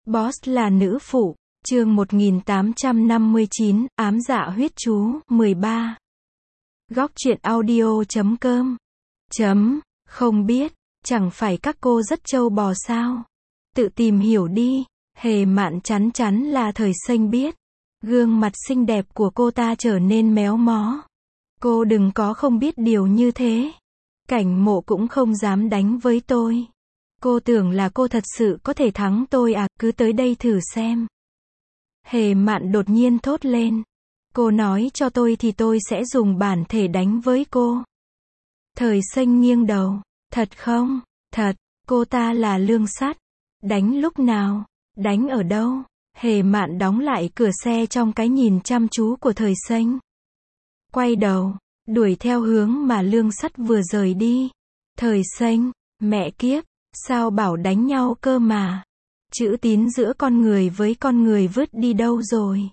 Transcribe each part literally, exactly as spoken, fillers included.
Boss là nữ phụ, chương một nghìn tám trăm năm mươi chín, ám dạ huyết chú, mười ba. Góc truyện audio chấm com. Chấm, không biết, chẳng phải các cô rất trâu bò sao? Tự tìm hiểu đi, Hề Mạn chắn chắn là Thời Xanh biết. Gương mặt xinh đẹp của cô ta trở nên méo mó. Cô đừng có không biết điều như thế. Cảnh Mộ cũng không dám đánh với tôi. Cô tưởng là cô thật sự có thể thắng tôi à, cứ tới đây thử xem. Hề Mạn đột nhiên thốt lên. Cô nói cho tôi thì tôi sẽ dùng bản thể đánh với cô. Thời Xanh nghiêng đầu. Thật không? Thật, cô ta là lương sắt. Đánh lúc nào? Đánh ở đâu? Hề Mạn đóng lại cửa xe trong cái nhìn chăm chú của Thời Xanh. Quay đầu, đuổi theo hướng mà lương sắt vừa rời đi. Thời Xanh, mẹ kiếp, sao bảo đánh nhau cơ mà? Chữ tín giữa con người với con người vứt đi đâu rồi?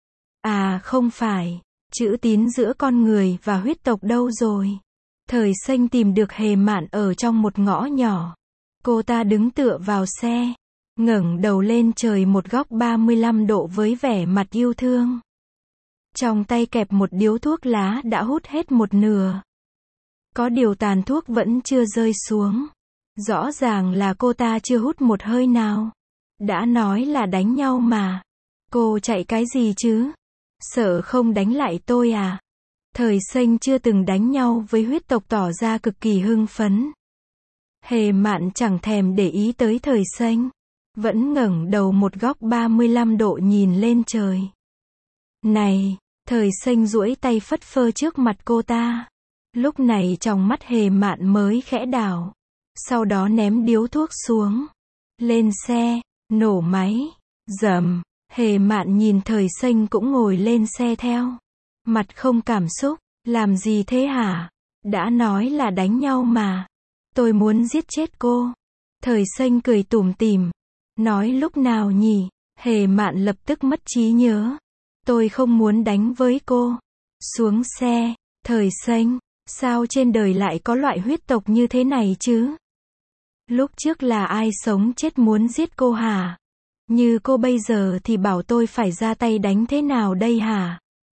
À không phải, chữ tín giữa con người và huyết tộc đâu rồi? Thời Xanh tìm được Hề Mạn ở trong một ngõ nhỏ. Cô ta đứng tựa vào xe, ngẩng đầu lên trời một góc ba mươi lăm độ với vẻ mặt yêu thương. Trong tay kẹp một điếu thuốc lá đã hút hết một nửa. Có điều tàn thuốc vẫn chưa rơi xuống. Rõ ràng là cô ta chưa hút một hơi nào. Đã nói là đánh nhau mà. Cô chạy cái gì chứ? Sợ không đánh lại tôi à? Thời Xanh chưa từng đánh nhau với huyết tộc tỏ ra cực kỳ hưng phấn. Hề Mạn chẳng thèm để ý tới Thời Xanh. Vẫn ngẩng đầu một góc ba mươi lăm độ nhìn lên trời. Này, Thời Xanh duỗi tay phất phơ trước mặt cô ta. Lúc này trong mắt Hề Mạn mới khẽ đảo. Sau đó ném điếu thuốc xuống. Lên xe, nổ máy, rầm. Hề Mạn nhìn Thời Xanh cũng ngồi lên xe theo. Mặt không cảm xúc, làm gì thế hả? Đã nói là đánh nhau mà. Tôi muốn giết chết cô. Thời Xanh cười tủm tỉm. Nói lúc nào nhỉ? Hề Mạn lập tức mất trí nhớ. Tôi không muốn đánh với cô. Xuống xe, Thời Xanh, sao trên đời lại có loại huyết tộc như thế này chứ? Lúc trước là ai sống chết muốn giết cô hả? Như cô bây giờ thì bảo tôi phải ra tay đánh thế nào đây hả?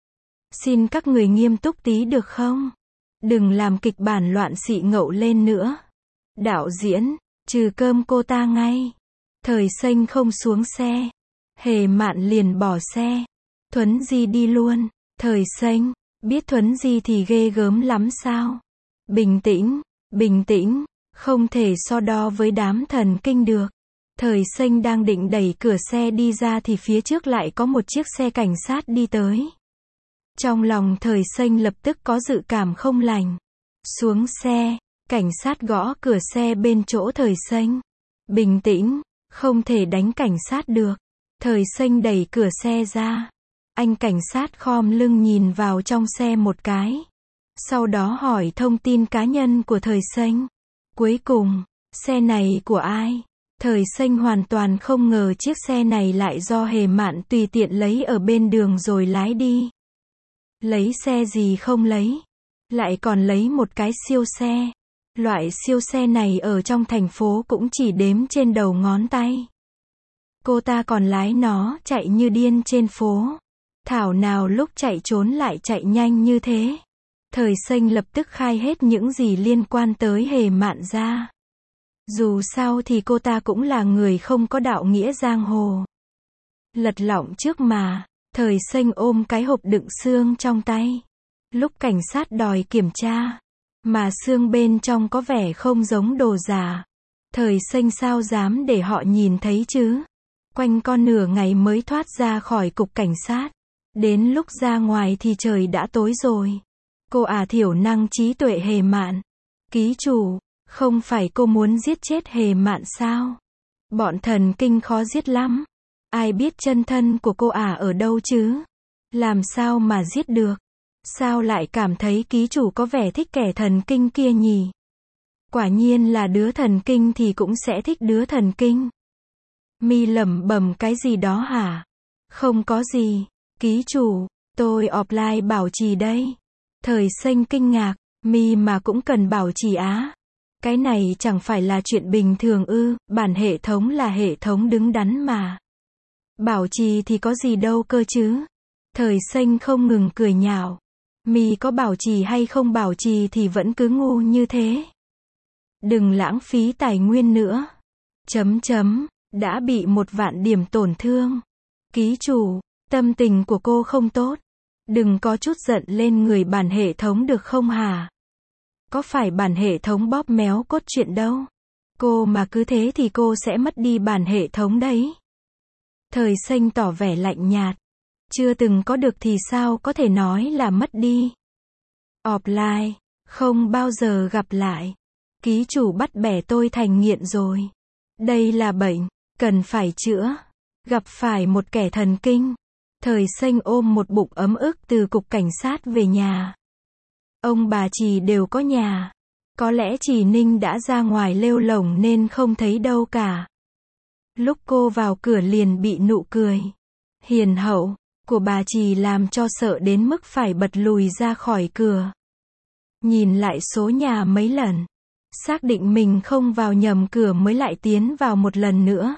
Xin các người nghiêm túc tí được không? Đừng làm kịch bản loạn xị ngậu lên nữa. Đạo diễn, trừ cơm cô ta ngay. Thời Xanh không xuống xe. Hề Mạn liền bỏ xe. Thuấn Di đi luôn. Thời Xanh, biết Thuấn Di thì ghê gớm lắm sao? Bình tĩnh, bình tĩnh, không thể so đo với đám thần kinh được. Thời Xanh đang định đẩy cửa xe đi ra thì phía trước lại có một chiếc xe cảnh sát đi tới. Trong lòng Thời Xanh lập tức có dự cảm không lành. Xuống xe, cảnh sát gõ cửa xe bên chỗ Thời Xanh. Bình tĩnh, không thể đánh cảnh sát được. Thời Xanh đẩy cửa xe ra. Anh cảnh sát khom lưng nhìn vào trong xe một cái. Sau đó hỏi thông tin cá nhân của Thời Xanh. Cuối cùng, xe này của ai? Thời Xanh hoàn toàn không ngờ chiếc xe này lại do Hề Mạn tùy tiện lấy ở bên đường rồi lái đi. Lấy xe gì không lấy? Lại còn lấy một cái siêu xe. Loại siêu xe này ở trong thành phố cũng chỉ đếm trên đầu ngón tay. Cô ta còn lái nó chạy như điên trên phố. Thảo nào lúc chạy trốn lại chạy nhanh như thế. Thời Xanh lập tức khai hết những gì liên quan tới Hề Mạn ra. Dù sao thì cô ta cũng là người không có đạo nghĩa giang hồ. Lật lọng trước mà. Thời Xanh ôm cái hộp đựng xương trong tay. Lúc cảnh sát đòi kiểm tra, mà xương bên trong có vẻ không giống đồ giả. Thời Xanh sao dám để họ nhìn thấy chứ? Quanh con nửa ngày mới thoát ra khỏi cục cảnh sát. Đến lúc ra ngoài thì trời đã tối rồi. Cô à thiểu năng trí tuệ Hề Mạn. Ký chủ, không phải cô muốn giết chết Hề Mạn sao? Bọn thần kinh khó giết lắm. Ai biết chân thân của cô ả à ở đâu chứ? Làm sao mà giết được? Sao lại cảm thấy ký chủ có vẻ thích kẻ thần kinh kia nhỉ? Quả nhiên là đứa thần kinh thì cũng sẽ thích đứa thần kinh. Mi lẩm bẩm cái gì đó hả? Không có gì. Ký chủ, tôi offline bảo trì đây. Thời Xanh kinh ngạc. Mi mà cũng cần bảo trì á? Cái này chẳng phải là chuyện bình thường ư? Bản hệ thống là hệ thống đứng đắn mà. Bảo trì thì có gì đâu cơ chứ. Thời xanh không ngừng cười nhạo. Mì có bảo trì hay không bảo trì thì vẫn cứ ngu như thế. Đừng lãng phí tài nguyên nữa. Chấm chấm, đã bị một vạn điểm tổn thương. Ký chủ, tâm tình của cô không tốt. Đừng có chút giận lên người bản hệ thống được không hả? Có phải bản hệ thống bóp méo cốt truyện đâu. Cô mà cứ thế thì cô sẽ mất đi bản hệ thống đấy. Thời xanh tỏ vẻ lạnh nhạt. Chưa từng có được thì sao có thể nói là mất đi. Offline, không bao giờ gặp lại. Ký chủ bắt bẻ tôi thành nghiện rồi. Đây là bệnh, cần phải chữa. Gặp phải một kẻ thần kinh. Thời xanh ôm một bụng ấm ức từ cục cảnh sát về nhà. Ông bà Trì đều có nhà. Có lẽ Trì Ninh đã ra ngoài lêu lổng nên không thấy đâu cả. Lúc cô vào cửa liền bị nụ cười hiền hậu của bà Trì làm cho sợ đến mức phải bật lùi ra khỏi cửa. Nhìn lại số nhà mấy lần. Xác định mình không vào nhầm cửa mới lại tiến vào một lần nữa.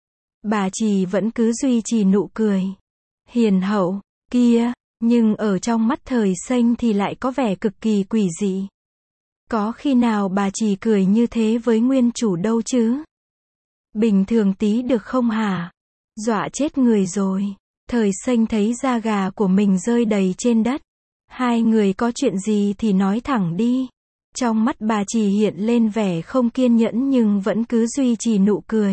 Bà Trì vẫn cứ duy trì nụ cười hiền hậu kia, nhưng ở trong mắt thời xanh thì lại có vẻ cực kỳ quỷ dị. Có khi nào bà Trì cười như thế với nguyên chủ đâu chứ? Bình thường tí được không hả? Dọa chết người rồi. Thời xanh thấy da gà của mình rơi đầy trên đất. Hai người có chuyện gì thì nói thẳng đi. Trong mắt bà Trì hiện lên vẻ không kiên nhẫn nhưng vẫn cứ duy trì nụ cười.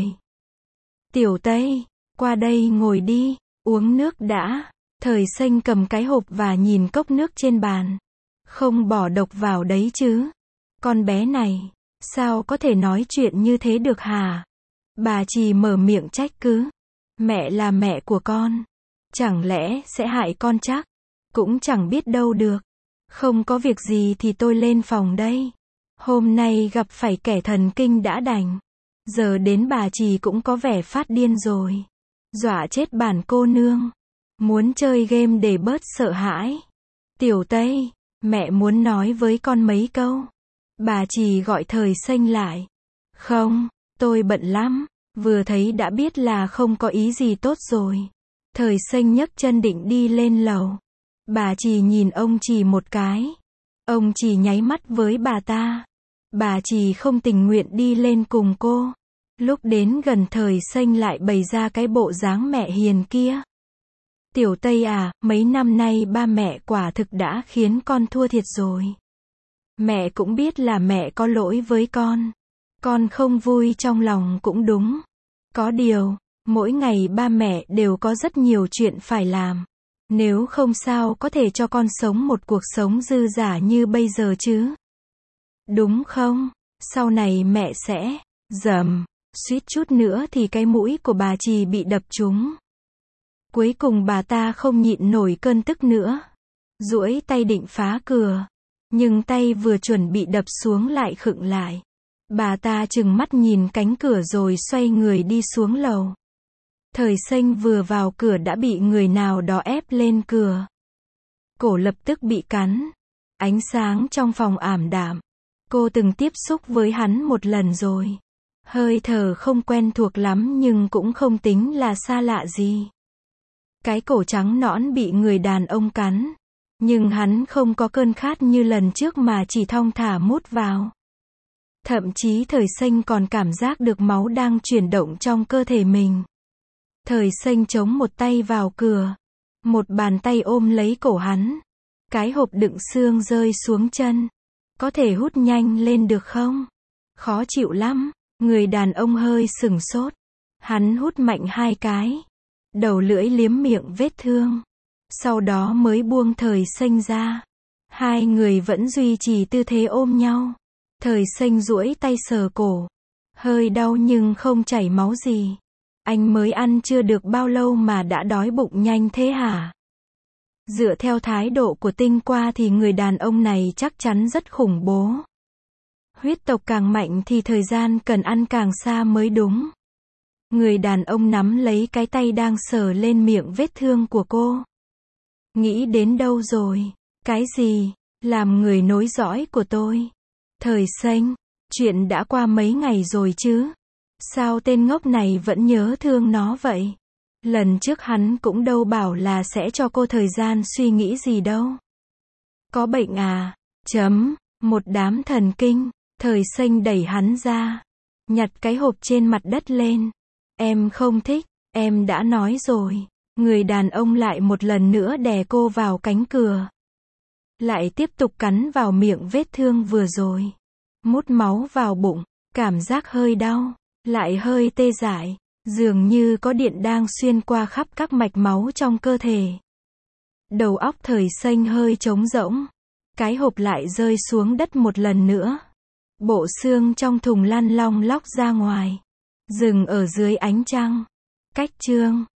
Tiểu Tây, qua đây ngồi đi, uống nước đã. Thời xanh cầm cái hộp và nhìn cốc nước trên bàn. Không bỏ độc vào đấy chứ. Con bé này, sao có thể nói chuyện như thế được hả? Bà Trì mở miệng trách cứ. Mẹ là mẹ của con. Chẳng lẽ sẽ hại con chắc? Cũng chẳng biết đâu được. Không có việc gì thì tôi lên phòng đây. Hôm nay gặp phải kẻ thần kinh đã đành. Giờ đến bà Trì cũng có vẻ phát điên rồi. Dọa chết bản cô nương. Muốn chơi game để bớt sợ hãi. Tiểu Tây, mẹ muốn nói với con mấy câu. Bà Trì gọi thời xanh lại. Không, tôi bận lắm. Vừa thấy đã biết là không có ý gì tốt rồi. Thời xanh nhấc chân định đi lên lầu. Bà Trì nhìn ông Trì một cái. Ông Trì nháy mắt với bà ta. Bà Trì không tình nguyện đi lên cùng cô. Lúc đến gần thời xanh lại bày ra cái bộ dáng mẹ hiền kia. Tiểu Tây à, mấy năm nay ba mẹ quả thực đã khiến con thua thiệt rồi. Mẹ cũng biết là mẹ có lỗi với con. Con không vui trong lòng cũng đúng. Có điều, mỗi ngày ba mẹ đều có rất nhiều chuyện phải làm. Nếu không sao có thể cho con sống một cuộc sống dư dả như bây giờ chứ. Đúng không? Sau này mẹ sẽ... Dầm, suýt chút nữa thì cái mũi của bà Trì bị đập trúng. Cuối cùng bà ta không nhịn nổi cơn tức nữa. Duỗi tay định phá cửa. Nhưng tay vừa chuẩn bị đập xuống lại khựng lại. Bà ta trừng mắt nhìn cánh cửa rồi xoay người đi xuống lầu. Thời xanh vừa vào cửa đã bị người nào đó ép lên cửa. Cổ lập tức bị cắn. Ánh sáng trong phòng ảm đạm. Cô từng tiếp xúc với hắn một lần rồi. Hơi thở không quen thuộc lắm nhưng cũng không tính là xa lạ gì. Cái cổ trắng nõn bị người đàn ông cắn. Nhưng hắn không có cơn khát như lần trước mà chỉ thong thả mút vào. Thậm chí thời xanh còn cảm giác được máu đang chuyển động trong cơ thể mình. Thời xanh chống một tay vào cửa. Một bàn tay ôm lấy cổ hắn. Cái hộp đựng xương rơi xuống chân. Có thể hút nhanh lên được không? Khó chịu lắm. Người đàn ông hơi sửng sốt. Hắn hút mạnh hai cái. Đầu lưỡi liếm miệng vết thương. Sau đó mới buông thời xanh ra. Hai người vẫn duy trì tư thế ôm nhau. Thời xanh duỗi tay sờ cổ. Hơi đau nhưng không chảy máu gì. Anh mới ăn chưa được bao lâu mà đã đói bụng nhanh thế hả? Dựa theo thái độ của Tinh Qua thì người đàn ông này chắc chắn rất khủng bố. Huyết tộc càng mạnh thì thời gian cần ăn càng xa mới đúng. Người đàn ông nắm lấy cái tay đang sờ lên miệng vết thương của cô. Nghĩ đến đâu rồi? Cái gì? Làm người nối dõi của tôi. Thời xanh, chuyện đã qua mấy ngày rồi chứ? Sao tên ngốc này vẫn nhớ thương nó vậy? Lần trước hắn cũng đâu bảo là sẽ cho cô thời gian suy nghĩ gì đâu. Có bệnh à? Chấm. Một đám thần kinh. Thời xanh đẩy hắn ra. Nhặt cái hộp trên mặt đất lên. Em không thích, em đã nói rồi. Người đàn ông lại một lần nữa đè cô vào cánh cửa. Lại tiếp tục cắn vào miệng vết thương vừa rồi. Mút máu vào bụng. Cảm giác hơi đau. Lại hơi tê dại. Dường như có điện đang xuyên qua khắp các mạch máu trong cơ thể. Đầu óc thời xanh hơi trống rỗng. Cái hộp lại rơi xuống đất một lần nữa. Bộ xương trong thùng lăn long lóc ra ngoài. Dừng ở dưới ánh trăng. Cách chương